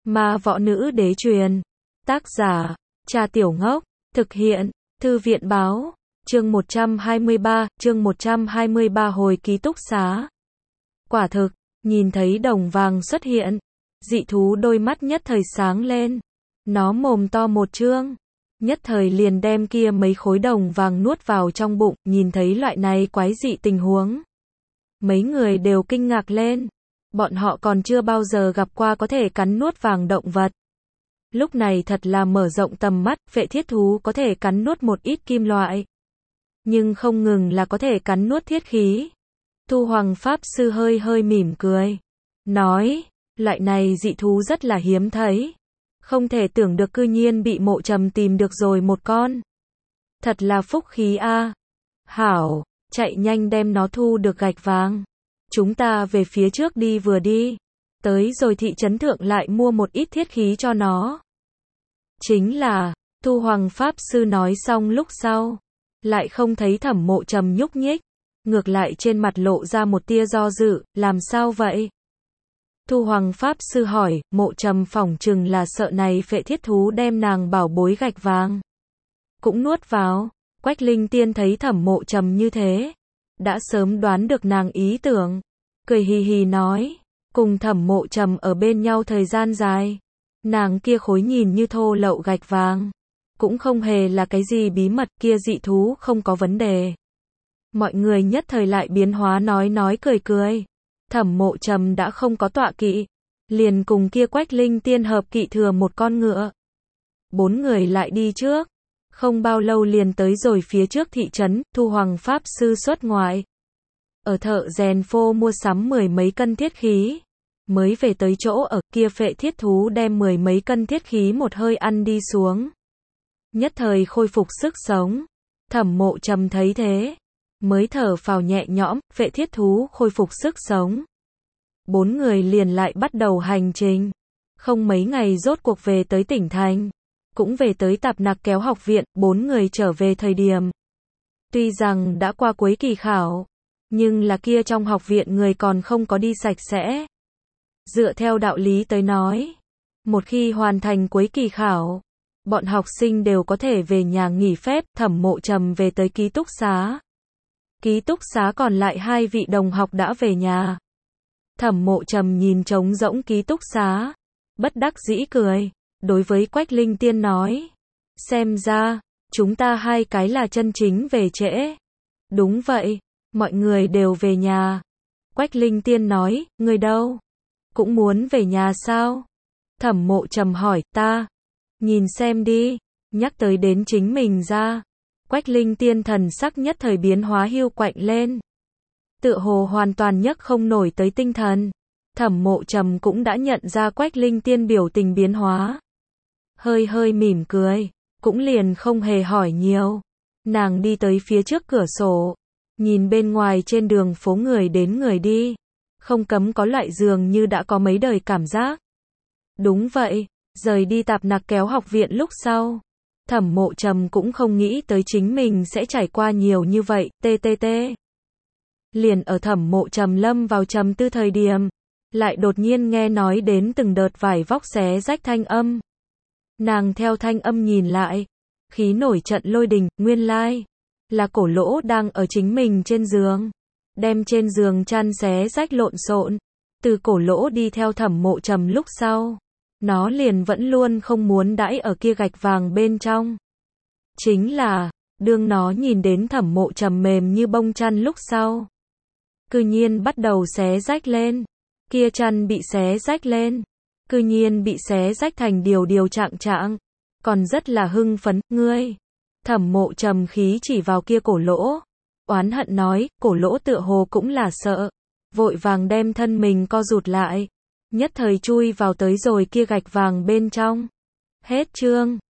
Ma võ nữ đế truyền. Tác giả, Trà Tiểu Ngốc. Thực hiện, Thư viện báo. Chương 123 hồi ký túc xá. Quả thực, nhìn thấy đồng vàng xuất hiện, dị thú đôi mắt nhất thời sáng lên. Nó mồm to một trương, nhất thời liền đem kia mấy khối đồng vàng nuốt vào trong bụng. Nhìn thấy loại này quái dị tình huống, mấy người đều kinh ngạc lên. Bọn họ còn chưa bao giờ gặp qua có thể cắn nuốt vàng động vật. Lúc này thật là mở rộng tầm mắt, phệ thiết thú có thể cắn nuốt một ít kim loại, nhưng không ngừng là có thể cắn nuốt thiết khí. Thu Hoàng Pháp Sư hơi hơi mỉm cười, nói, loại này dị thú rất là hiếm thấy. Không thể tưởng được cư nhiên bị Mộ Trầm tìm được rồi một con. Thật là phúc khí a. Hảo, chạy nhanh đem nó thu được gạch vàng. Chúng ta về phía trước đi vừa đi. Tới rồi thị trấn thượng lại mua một ít thiết khí cho nó. Chính là, Thu Hoàng Pháp Sư nói xong lúc sau, lại không thấy Thẩm Mộ Trầm nhúc nhích. Ngược lại trên mặt lộ ra một tia do dự, làm sao vậy? Thu Hoàng Pháp Sư hỏi, Mộ Trầm phỏng chừng là sợ này phệ thiết thú đem nàng bảo bối gạch vàng cũng nuốt vào. Quách Linh Tiên thấy Thẩm Mộ Trầm như thế, đã sớm đoán được nàng ý tưởng, cười hì hì nói, cùng Thẩm Mộ Trầm ở bên nhau thời gian dài, nàng kia khối nhìn như thô lậu gạch vàng cũng không hề là cái gì bí mật, kia dị thú không có vấn đề. Mọi người nhất thời lại biến hóa, nói cười cười. Thẩm Mộ Trầm đã không có tọa kỵ, liền cùng kia Quách Linh Tiên hợp kỵ thừa một con ngựa. 4 người lại đi trước, không bao lâu liền tới rồi phía trước thị trấn. Thu Hoàng Pháp Sư xuất ngoại, ở thợ rèn phô mua sắm 10 mấy cân thiết khí, mới về tới chỗ ở. Kia phệ thiết thú đem 10 mấy cân thiết khí một hơi ăn đi xuống, nhất thời khôi phục sức sống. Thẩm Mộ Trầm thấy thế, mới thở phào nhẹ nhõm, phệ thiết thú khôi phục sức sống. 4 người liền lại bắt đầu hành trình. Không mấy ngày rốt cuộc về tới tỉnh thành, cũng về tới Tạp Nặc Kéo học viện. 4 người trở về thời điểm, tuy rằng đã qua cuối kỳ khảo, nhưng là kia trong học viện người còn không có đi sạch sẽ. Dựa theo đạo lý tới nói, một khi hoàn thành cuối kỳ khảo, bọn học sinh đều có thể về nhà nghỉ phép. Thẩm Mộ Trầm về tới ký túc xá. Ký túc xá còn lại 2 vị đồng học đã về nhà. Thẩm Mộ Trầm nhìn trống rỗng ký túc xá, bất đắc dĩ cười, đối với Quách Linh Tiên nói, xem ra, chúng ta 2 cái là chân chính về trễ. Đúng vậy, mọi người đều về nhà. Quách Linh Tiên nói, người đâu? Cũng muốn về nhà sao? Thẩm Mộ Trầm hỏi, ta. Nhìn xem đi, nhắc tới đến chính mình ra. Quách Linh Tiên thần sắc nhất thời biến hóa, hiu quạnh lên, tựa hồ hoàn toàn nhấc không nổi tới tinh thần. Thẩm Mộ Trầm cũng đã nhận ra Quách Linh Tiên biểu tình biến hóa, hơi hơi mỉm cười, cũng liền không hề hỏi nhiều. Nàng đi tới phía trước cửa sổ, nhìn bên ngoài trên đường phố người đến người đi, không cấm có loại dường như đã có mấy đời cảm giác. Đúng vậy, rời đi Tạp Nặc Kéo học viện lúc sau, Thẩm Mộ Trầm cũng không nghĩ tới chính mình sẽ trải qua nhiều như vậy. Liền ở Thẩm Mộ Trầm lâm vào trầm tư thời điểm, lại đột nhiên nghe nói đến từng đợt vải vóc xé rách thanh âm. Nàng theo thanh âm nhìn lại, khí nổi trận lôi đình, nguyên lai là Cổ Lỗ đang ở chính mình trên giường, đem trên giường chăn xé rách lộn xộn. Từ Cổ Lỗ đi theo Thẩm Mộ Trầm lúc sau, nó liền vẫn luôn không muốn đãi ở kia gạch vàng bên trong. Chính là, đương nó nhìn đến Thẩm Mộ Trầm mềm như bông chăn lúc sau, cư nhiên bắt đầu xé rách lên. Kia chăn bị xé rách lên, cư nhiên bị xé rách thành điều trạng trạng, còn rất là hưng phấn. Ngươi! Thẩm Mộ Trầm khí chỉ vào kia Cổ Lỗ, oán hận nói. Cổ Lỗ tựa hồ cũng là sợ, vội vàng đem thân mình co rụt lại, nhất thời chui vào tới rồi kia gạch vàng bên trong. Hết chương.